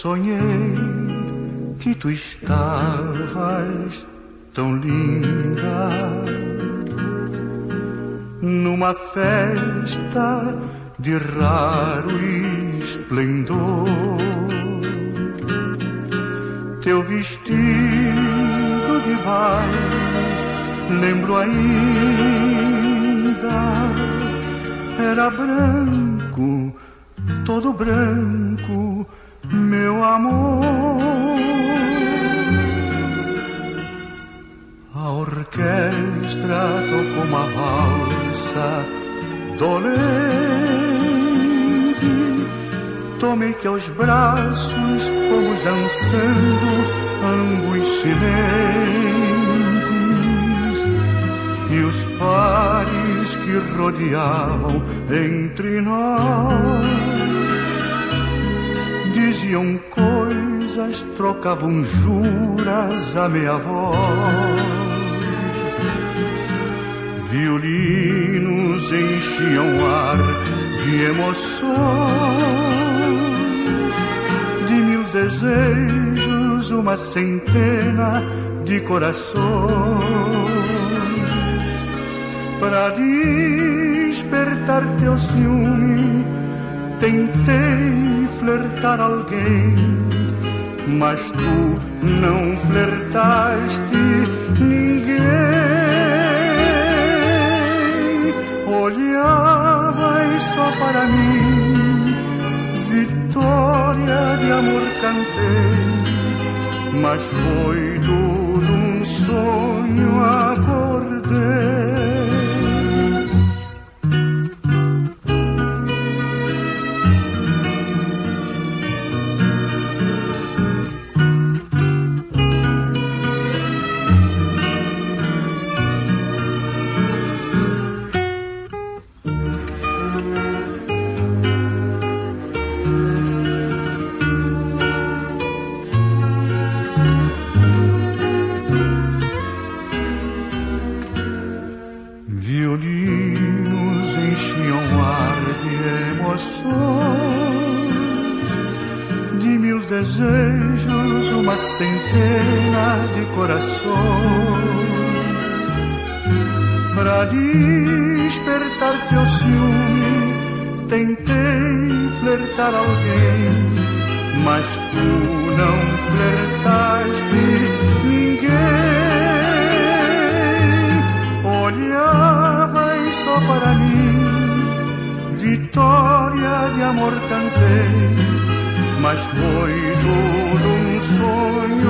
sonhei que tu estavas tão linda numa festa de raro esplendor. Teu vestido de baile, lembro ainda, era branco, todo branco, meu amor. A orquestra tocou uma valsa dolente, tomei teus braços, fomos dançando, ambos silentes, e os pares que rodeavam entre nós diziam coisas, trocavam juras a meia voz. Violinos enchiam o ar de emoções, de mil desejos, uma centena de corações. Para despertar teu ciúme, tentei flertar alguém, mas tu não flertaste ninguém. Olhavas só para mim, vitória de amor cantei, mas foi tudo um sonho, acordei. Violinos enchiam o ar de emoções, de mil desejos, uma centena de corações. Para despertar teu ciúme, tentei flertar alguém, mas tu não flertaste ninguém. Olhavas só para mim, vitória de amor cantei, mas foi tudo um sonho,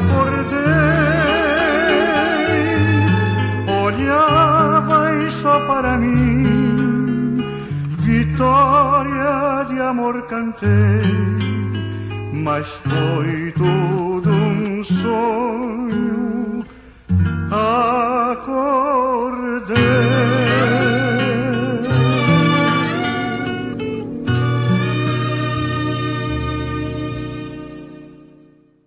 acordei. Olhavas só para mim, vitória de amor cantei, mas foi tudo um sonho,